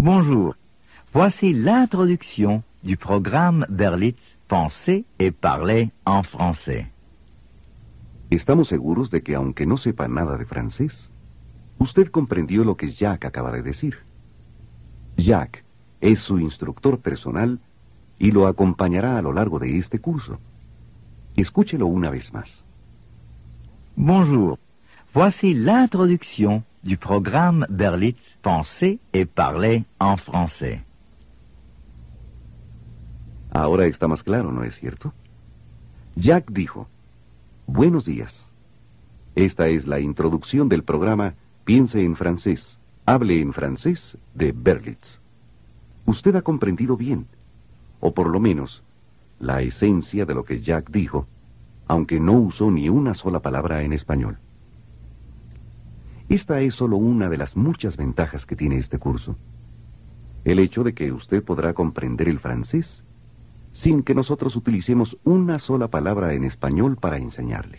Bonjour. Voici l'introduction du programme Berlitz Pensez et parlez en français. Estamos seguros de que aunque no sepa nada de francés, usted comprendió lo que Jacques acaba de decir. Jacques es su instructor personal y lo acompañará a lo largo de este curso. Escúchelo una vez más. Bonjour. Voici l'introduction du programme Berlitz Pensez et parlez en français. Ahora está más claro, ¿no es cierto? Jacques dijo: Buenos días. Esta es la introducción del programa Piense en francés, hable en francés de Berlitz. Usted ha comprendido bien, o por lo menos, la esencia de lo que Jacques dijo, aunque no usó ni una sola palabra en español. Esta es solo una de las muchas ventajas que tiene este curso. El hecho de que usted podrá comprender el francés sin que nosotros utilicemos una sola palabra en español para enseñarle.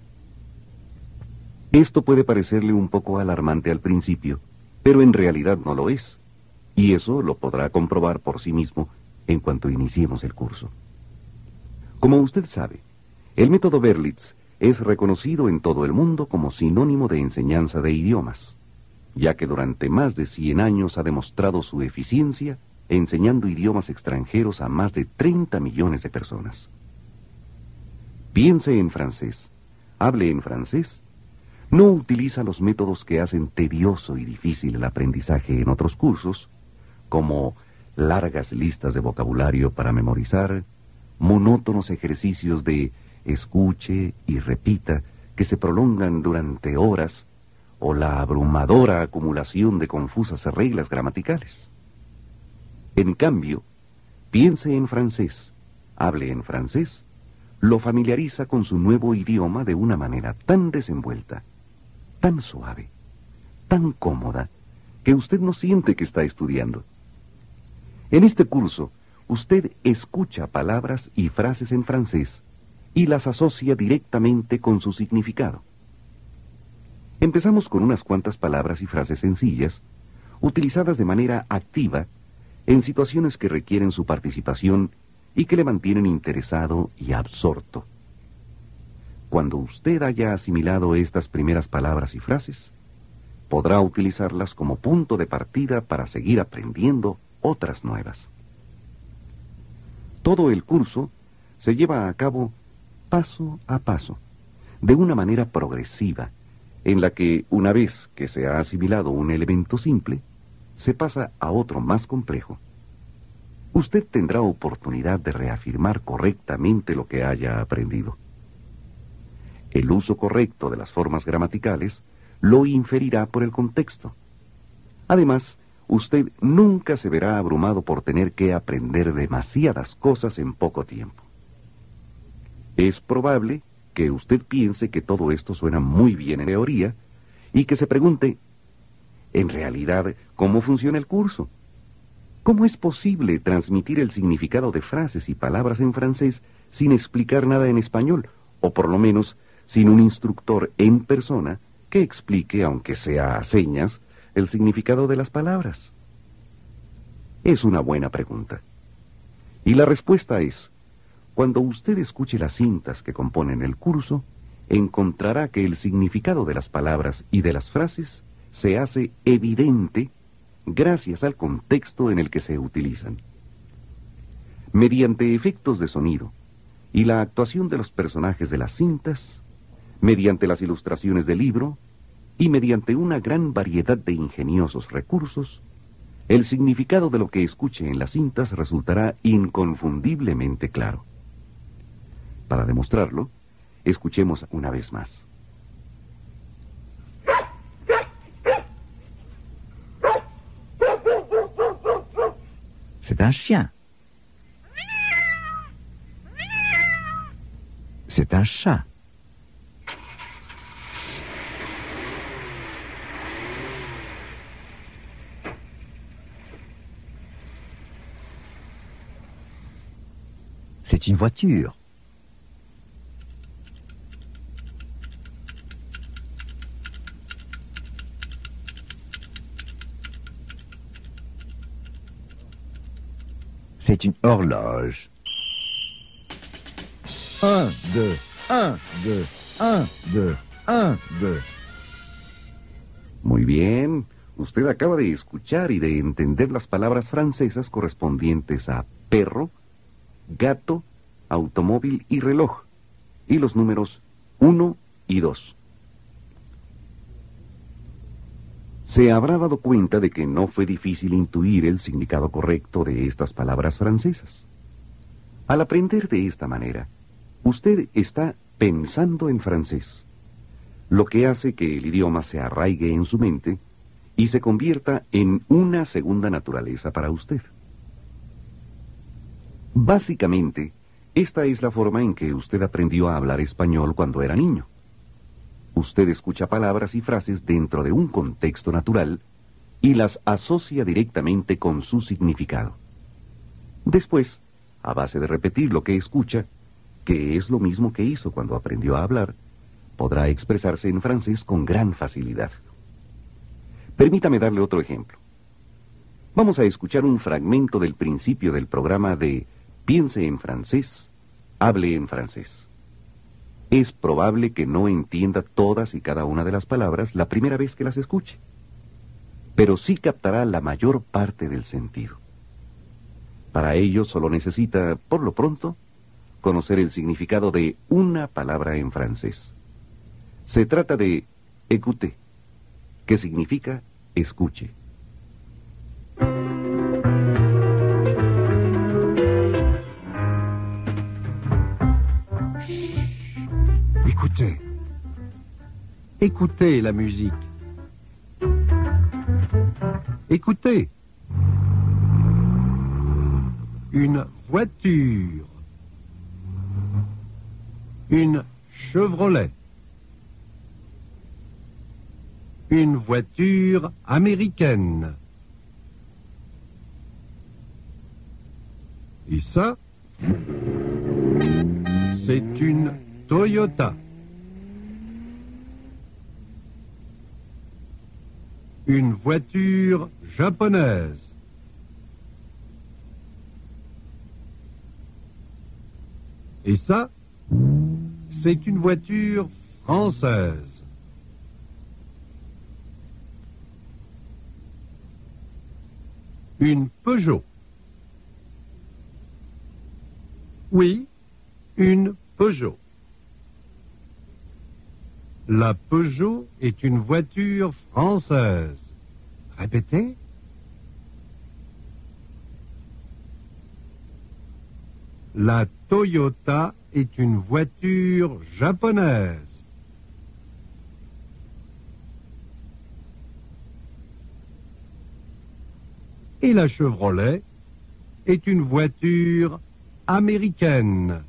Esto puede parecerle un poco alarmante al principio, pero en realidad no lo es, y eso lo podrá comprobar por sí mismo en cuanto iniciemos el curso. Como usted sabe, el método Berlitz es reconocido en todo el mundo como sinónimo de enseñanza de idiomas, ya que durante más de 100 años ha demostrado su eficiencia enseñando idiomas extranjeros a más de 30 millones de personas. Piense en francés, hable en francés, no utiliza los métodos que hacen tedioso y difícil el aprendizaje en otros cursos, como largas listas de vocabulario para memorizar, monótonos ejercicios de escuche y repita que se prolongan durante horas, o la abrumadora acumulación de confusas reglas gramaticales. En cambio, piense en francés, hable en francés, lo familiariza con su nuevo idioma de una manera tan desenvuelta, tan suave, tan cómoda, que usted no siente que está estudiando. En este curso, usted escucha palabras y frases en francés y las asocia directamente con su significado. Empezamos con unas cuantas palabras y frases sencillas, utilizadas de manera activa en situaciones que requieren su participación y que le mantienen interesado y absorto. Cuando usted haya asimilado estas primeras palabras y frases, podrá utilizarlas como punto de partida para seguir aprendiendo otras nuevas. Todo el curso se lleva a cabo paso a paso, de una manera progresiva, en la que, una vez que se ha asimilado un elemento simple, se pasa a otro más complejo. Usted tendrá oportunidad de reafirmar correctamente lo que haya aprendido. El uso correcto de las formas gramaticales lo inferirá por el contexto. Además, usted nunca se verá abrumado por tener que aprender demasiadas cosas en poco tiempo. Es probable que usted piense que todo esto suena muy bien en teoría y que se pregunte, en realidad, ¿cómo funciona el curso? ¿Cómo es posible transmitir el significado de frases y palabras en francés sin explicar nada en español, o por lo menos sin un instructor en persona que explique, aunque sea a señas, el significado de las palabras? Es una buena pregunta. Y la respuesta es: cuando usted escuche las cintas que componen el curso, encontrará que el significado de las palabras y de las frases se hace evidente gracias al contexto en el que se utilizan. Mediante efectos de sonido y la actuación de los personajes de las cintas, mediante las ilustraciones del libro y mediante una gran variedad de ingeniosos recursos, el significado de lo que escuche en las cintas resultará inconfundiblemente claro. Para demostrarlo, escuchemos una vez más. C'est un chien. C'est un chat. C'est une voiture. C'est une horloge. 1, 2, 1, 2, 1, 2, 1, 2. Muy bien. Usted acaba de escuchar y de entender las palabras francesas correspondientes a perro, gato, automóvil y reloj, y los números 1 y 2. Se habrá dado cuenta de que no fue difícil intuir el significado correcto de estas palabras francesas. Al aprender de esta manera, usted está pensando en francés, lo que hace que el idioma se arraigue en su mente y se convierta en una segunda naturaleza para usted. Básicamente, esta es la forma en que usted aprendió a hablar español cuando era niño. Usted escucha palabras y frases dentro de un contexto natural y las asocia directamente con su significado. Después, a base de repetir lo que escucha, que es lo mismo que hizo cuando aprendió a hablar, podrá expresarse en francés con gran facilidad. Permítame darle otro ejemplo. Vamos a escuchar un fragmento del principio del programa de Piense en francés, hable en francés. Es probable que no entienda todas y cada una de las palabras la primera vez que las escuche, pero sí captará la mayor parte del sentido. Para ello solo necesita, por lo pronto, conocer el significado de una palabra en francés. Se trata de écoutez, que significa escuche. Écoutez. Écoutez la musique. Écoutez. Une voiture. Une Chevrolet. Une voiture américaine. Et ça, c'est une Toyota. Une voiture japonaise. Et ça, c'est une voiture française. Une Peugeot. Oui, une Peugeot. La Peugeot est une voiture française. Répétez. La Toyota est une voiture japonaise. Et la Chevrolet est une voiture américaine.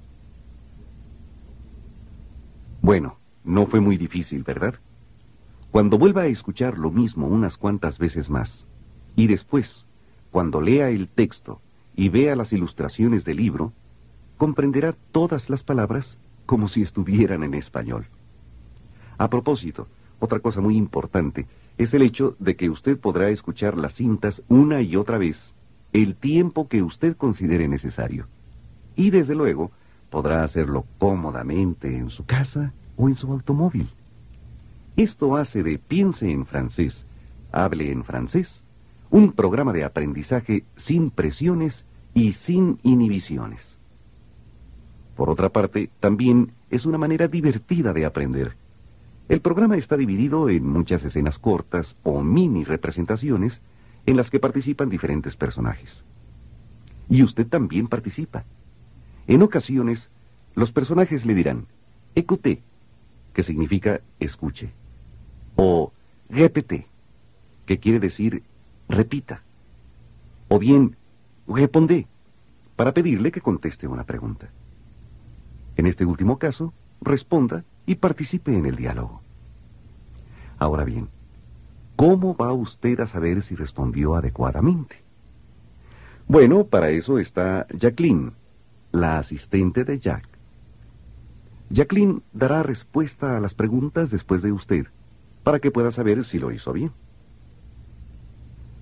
Bueno, no fue muy difícil, ¿verdad? Cuando vuelva a escuchar lo mismo unas cuantas veces más, y después, cuando lea el texto y vea las ilustraciones del libro, comprenderá todas las palabras como si estuvieran en español. A propósito, otra cosa muy importante es el hecho de que usted podrá escuchar las cintas una y otra vez el tiempo que usted considere necesario. Y desde luego, podrá hacerlo cómodamente en su casa o en su automóvil. Esto hace de Piense en francés, hable en francés, un programa de aprendizaje sin presiones y sin inhibiciones. Por otra parte, también es una manera divertida de aprender. El programa está dividido en muchas escenas cortas o mini representaciones en las que participan diferentes personajes. Y usted también participa. En ocasiones, los personajes le dirán, écoutez, que significa escuche, o répétez, que quiere decir repita, o bien répondez, para pedirle que conteste una pregunta. En este último caso, responda y participe en el diálogo. Ahora bien, ¿cómo va usted a saber si respondió adecuadamente? Bueno, para eso está Jacqueline, la asistente de Jack. Jacqueline dará respuesta a las preguntas después de usted, para que pueda saber si lo hizo bien.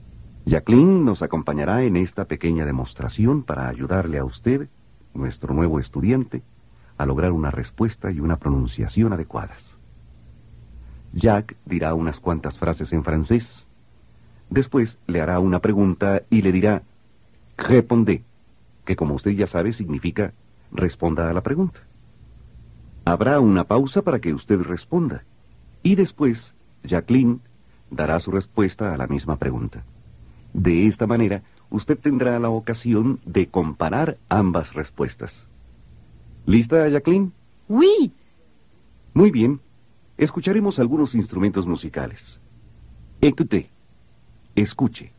Jacqueline nos acompañará en esta pequeña demostración para ayudarle a usted, nuestro nuevo estudiante, a lograr una respuesta y una pronunciación adecuadas. Jack dirá unas cuantas frases en francés. Después le hará una pregunta y le dirá «Répondez», que como usted ya sabe significa «responda a la pregunta». Habrá una pausa para que usted responda. Y después, Jacqueline dará su respuesta a la misma pregunta. De esta manera, usted tendrá la ocasión de comparar ambas respuestas. ¿Lista, Jacqueline? Oui. Muy bien. Escucharemos algunos instrumentos musicales. Écoutez. Escuche.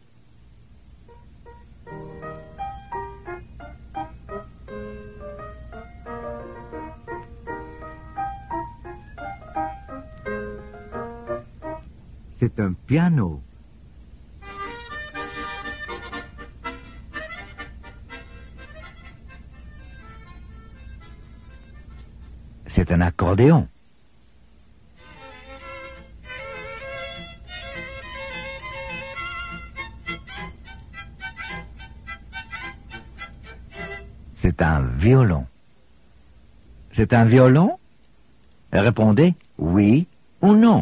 C'est un piano. C'est un accordéon. C'est un violon. C'est un violon? Répondez oui ou non.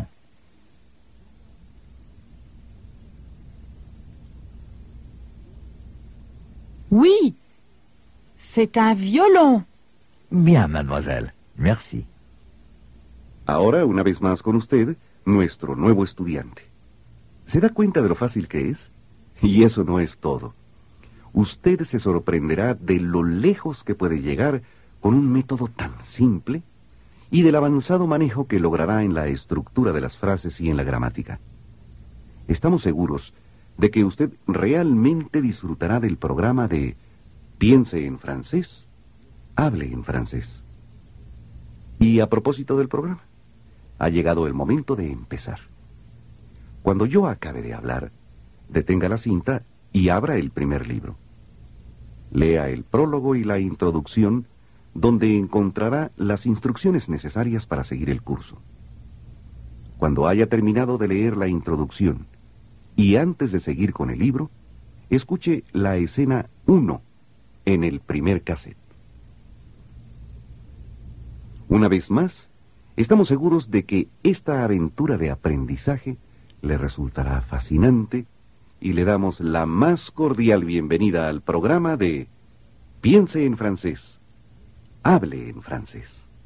Oui. C'est un violon. Bien, mademoiselle. Merci. Ahora, una vez más con usted, nuestro nuevo estudiante. ¿Se da cuenta de lo fácil que es? Y eso no es todo. Usted se sorprenderá de lo lejos que puede llegar con un método tan simple y del avanzado manejo que logrará en la estructura de las frases y en la gramática. Estamos seguros de que usted realmente disfrutará del programa de Piense en francés, hable en francés. Y a propósito del programa, ha llegado el momento de empezar. Cuando yo acabe de hablar, detenga la cinta y abra el primer libro. Lea el prólogo y la introducción, donde encontrará las instrucciones necesarias para seguir el curso. Cuando haya terminado de leer la introducción y antes de seguir con el libro, escuche la escena 1 en el primer cassette. Una vez más, estamos seguros de que esta aventura de aprendizaje le resultará fascinante y le damos la más cordial bienvenida al programa de Piense en francés, hable en francés.